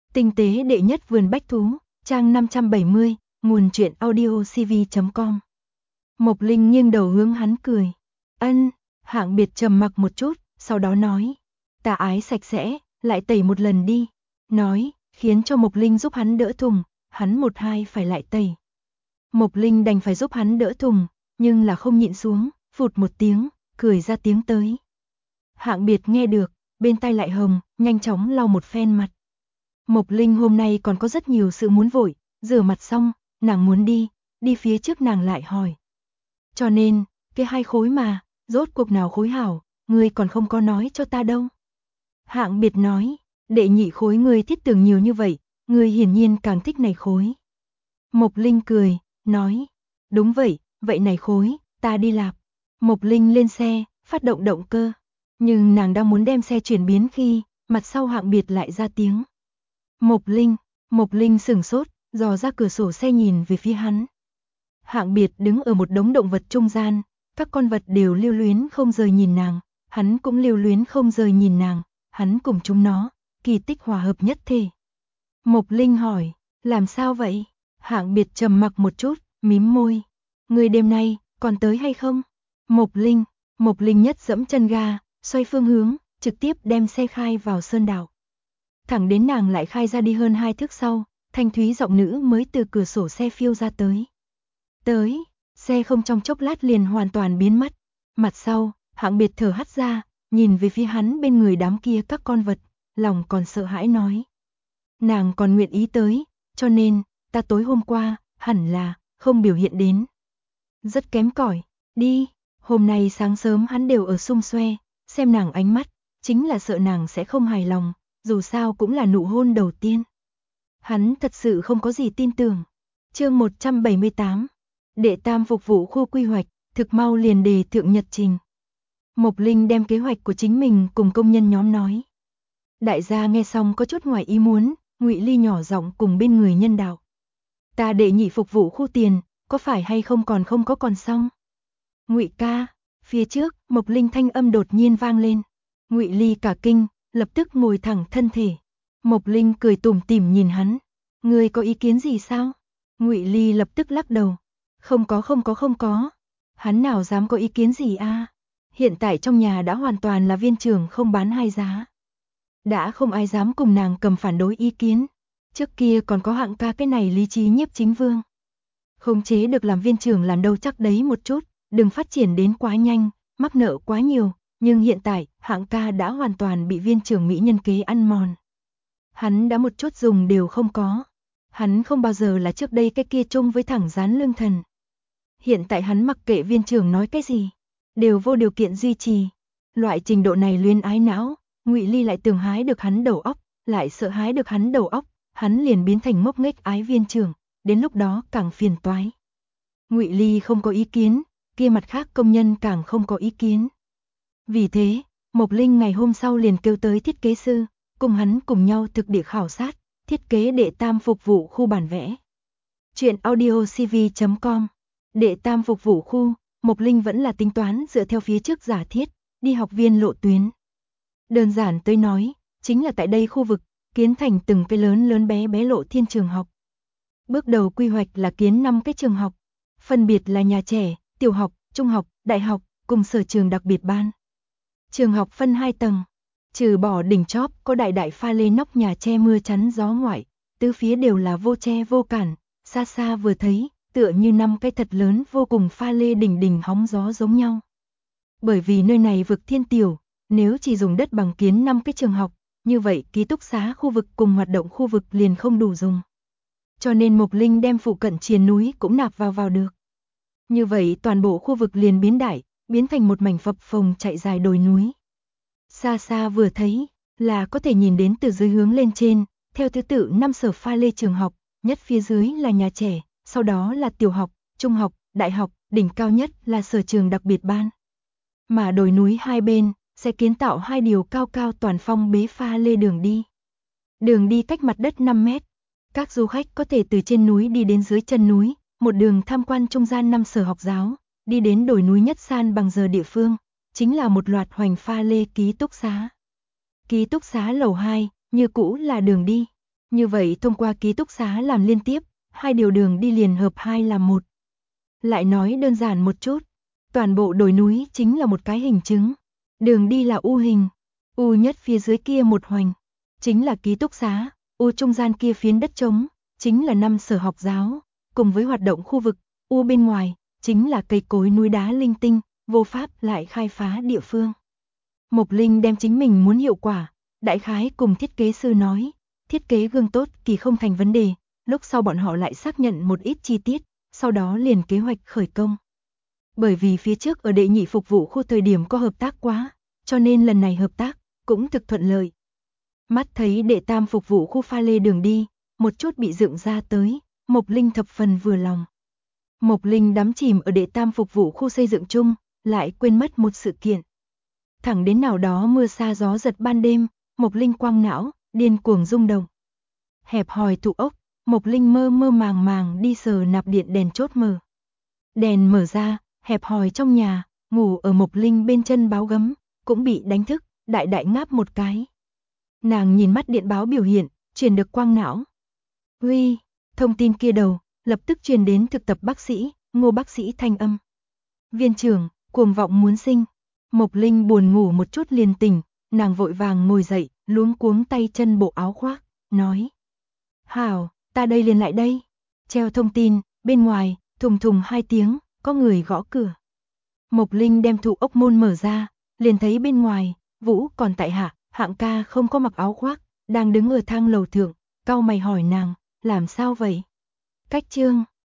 Tinh tế đệ nhất vườn bách thú, trang 570, nguồn truyện audio cv.com. Mộc Linh nghiêng đầu hướng hắn cười. Ân, Hạng Biệt trầm mặc một chút, sau đó nói. Ta ái sạch sẽ, lại tẩy một lần đi. Nói, khiến cho Mộc Linh giúp hắn đỡ thùng, hắn một hai phải lại tẩy. Mộc Linh đành phải giúp hắn đỡ thùng, nhưng là không nhịn xuống, phụt một tiếng, cười ra tiếng tới. Hạng Biệt nghe được, bên tai lại hồng, nhanh chóng lau một phen mặt. Mộc Linh hôm nay còn có rất nhiều sự muốn vội, rửa mặt xong, nàng muốn đi phía trước nàng lại hỏi. Cho nên, cái 2 khối mà, rốt cuộc nào khối hảo, ngươi còn không có nói cho ta đâu. Hạng Biệt nói, đệ nhị khối ngươi thiết tưởng nhiều như vậy, ngươi hiển nhiên càng thích này khối. Mộc Linh cười, nói, đúng vậy, vậy này khối, ta đi lạp. Mộc Linh lên xe, phát động động cơ. Nhưng nàng đang muốn đem xe chuyển biến khi, mặt sau Hạng Biệt lại ra tiếng. Mộc Linh sửng sốt, dò ra cửa sổ xe nhìn về phía hắn. Hạng Biệt đứng ở một đống động vật trung gian, các con vật đều lưu luyến không rời nhìn nàng, hắn cũng lưu luyến không rời nhìn nàng, hắn cùng chúng nó, kỳ tích hòa hợp nhất thể. Mộc Linh hỏi, làm sao vậy? Hạng Biệt trầm mặc một chút, mím môi. Người đêm nay, còn tới hay không? Mộc Linh nhất dẫm chân ga, xoay phương hướng, trực tiếp đem xe khai vào sơn đảo. Thẳng đến nàng lại khai ra đi hơn 2 thước sau, thanh thúy giọng nữ mới từ cửa sổ xe phiêu ra tới. Xe không trong chốc lát liền hoàn toàn biến mất. Mặt sau, Hạng Biệt thở hắt ra, nhìn về phía hắn bên người đám kia các con vật, lòng còn sợ hãi nói. Nàng còn nguyện ý tới, cho nên, ta tối hôm qua, hẳn là, không biểu hiện đến. Rất kém cỏi, đi, hôm nay sáng sớm hắn đều ở xung xoe, xem nàng ánh mắt, chính là sợ nàng sẽ không hài lòng, dù sao cũng là nụ hôn đầu tiên. Hắn thật sự không có gì tin tưởng. Chương 178, đệ tam phục vụ khu quy hoạch, thực mau liền đề thượng nhật trình. Mộc Linh đem kế hoạch của chính mình cùng công nhân nhóm nói. Đại gia nghe xong có chút ngoài ý muốn, Ngụy Ly nhỏ giọng cùng bên người nhân đạo. Ta đệ nhị phục vụ khu tiền, có phải hay không còn xong? Ngụy ca, phía trước, Mộc Linh thanh âm đột nhiên vang lên. Ngụy Ly cả kinh, lập tức ngồi thẳng thân thể. Mộc Linh cười tủm tỉm nhìn hắn. Ngươi có ý kiến gì sao? Ngụy Ly lập tức lắc đầu. Không có. Hắn nào dám có ý kiến gì a? Hiện tại trong nhà đã hoàn toàn là viên trưởng không bán hai giá. Đã không ai dám cùng nàng cầm phản đối ý kiến. Trước kia còn có Hạng ca cái này lý trí nhiếp chính vương. Khống chế được làm viên trưởng làm đâu chắc đấy một chút, đừng phát triển đến quá nhanh, mắc nợ quá nhiều. Nhưng hiện tại, Hạng ca đã hoàn toàn bị viên trưởng mỹ nhân kế ăn mòn. Hắn đã một chút dùng đều không có. Hắn không bao giờ là trước đây cái kia chung với thẳng dán lương thần. Hiện tại hắn mặc kệ viên trưởng nói cái gì, đều vô điều kiện duy trì. Loại trình độ này luyến ái não, Ngụy Ly lại tưởng hái được hắn đầu óc, lại sợ hái được hắn đầu óc, hắn liền biến thành ngốc nghếch ái viên trưởng, đến lúc đó càng phiền toái. Ngụy Ly không có ý kiến, kia mặt khác công nhân càng không có ý kiến. Vì thế, Mộc Linh ngày hôm sau liền kêu tới thiết kế sư, cùng hắn cùng nhau thực địa khảo sát, thiết kế đệ tam phục vụ khu bản vẽ. Truyện audio cv.com. Đệ tam phục vụ khu, Mộc Linh vẫn là tính toán dựa theo phía trước giả thiết, đi học viên lộ tuyến. Đơn giản tới nói, chính là tại đây khu vực, kiến thành từng cái lớn bé bé lộ thiên trường học. Bước đầu quy hoạch là kiến 5 cái trường học, phân biệt là nhà trẻ, tiểu học, trung học, đại học, cùng sở trường đặc biệt ban. Trường học phân 2 tầng, trừ bỏ đỉnh chóp có đại pha lê nóc nhà che mưa chắn gió ngoại, tứ phía đều là vô che vô cản, xa xa vừa thấy, tựa như 5 cái thật lớn vô cùng pha lê đỉnh hóng gió giống nhau. Bởi vì nơi này vực thiên tiểu, nếu chỉ dùng đất bằng kiến 5 cái trường học, như vậy ký túc xá khu vực cùng hoạt động khu vực liền không đủ dùng. Cho nên Mộc Linh đem phụ cận triền núi cũng nạp vào được. Như vậy toàn bộ khu vực liền biến đại, biến thành một mảnh phập phồng chạy dài đồi núi. Xa xa vừa thấy, là có thể nhìn đến từ dưới hướng lên trên, theo thứ tự 5 sở pha lê trường học, nhất phía dưới là nhà trẻ, sau đó là tiểu học, trung học, đại học, đỉnh cao nhất là sở trường đặc biệt ban. Mà đồi núi hai bên, sẽ kiến tạo 2 điều cao toàn phong bế pha lê đường đi. Đường đi cách mặt đất 5 mét. Các du khách có thể từ trên núi đi đến dưới chân núi, một đường tham quan trung gian 5 sở học giáo, đi đến đồi núi nhất san bằng giờ địa phương, chính là một loạt hoành pha lê ký túc xá. Ký túc xá lầu 2, như cũ là đường đi. Như vậy thông qua ký túc xá làm liên tiếp, hai điều đường đi liền hợp hai làm một. Lại nói đơn giản một chút, toàn bộ đồi núi chính là một cái hình chứng. Đường đi là U hình, U nhất phía dưới kia một hoành, chính là ký túc xá, U trung gian kia phiến đất trống, chính là năm sở học giáo, cùng với hoạt động khu vực, U bên ngoài, chính là cây cối núi đá linh tinh, vô pháp lại khai phá địa phương. Mộc Linh đem chính mình muốn hiệu quả, đại khái cùng thiết kế sư nói, thiết kế gương tốt kỳ không thành vấn đề, lúc sau bọn họ lại xác nhận một ít chi tiết, sau đó liền kế hoạch khởi công. Bởi vì phía trước ở đệ nhị phục vụ khu thời điểm có hợp tác quá, cho nên lần này hợp tác cũng thực thuận lợi. Mắt thấy đệ tam phục vụ khu pha lê đường đi, một chút bị dựng ra tới, Mộc Linh thập phần vừa lòng. Mộc Linh đắm chìm ở đệ tam phục vụ khu xây dựng chung, lại quên mất một sự kiện. Thẳng đến nào đó mưa sa gió giật ban đêm, Mộc Linh quang não, điên cuồng rung động. Hẹp hòi tủ ốc, Mộc Linh mơ mơ màng màng đi sờ nạp điện đèn chốt mở. Đèn mở ra, hẹp hòi trong nhà, ngủ ở Mộc Linh bên chân báo gấm, cũng bị đánh thức, đại đại ngáp một cái. Nàng nhìn mắt điện báo biểu hiện, truyền được quang não. Uy, thông tin kia đầu, lập tức truyền đến thực tập bác sĩ, Ngô bác sĩ thanh âm. Viên trưởng, cuồng vọng muốn sinh. Mộc Linh buồn ngủ một chút liền tỉnh, nàng vội vàng ngồi dậy, luống cuống tay chân bộ áo khoác, nói. Hảo, ta đây liền lại đây. Treo thông tin, bên ngoài, thùng thùng 2 tiếng, có người gõ cửa. Mộc Linh đem thụ ốc môn mở ra, liền thấy bên ngoài, Vũ còn tại hạ, Hạng ca không có mặc áo khoác, đang đứng ở thang lầu thượng, cau mày hỏi nàng, làm sao vậy? Cách trương,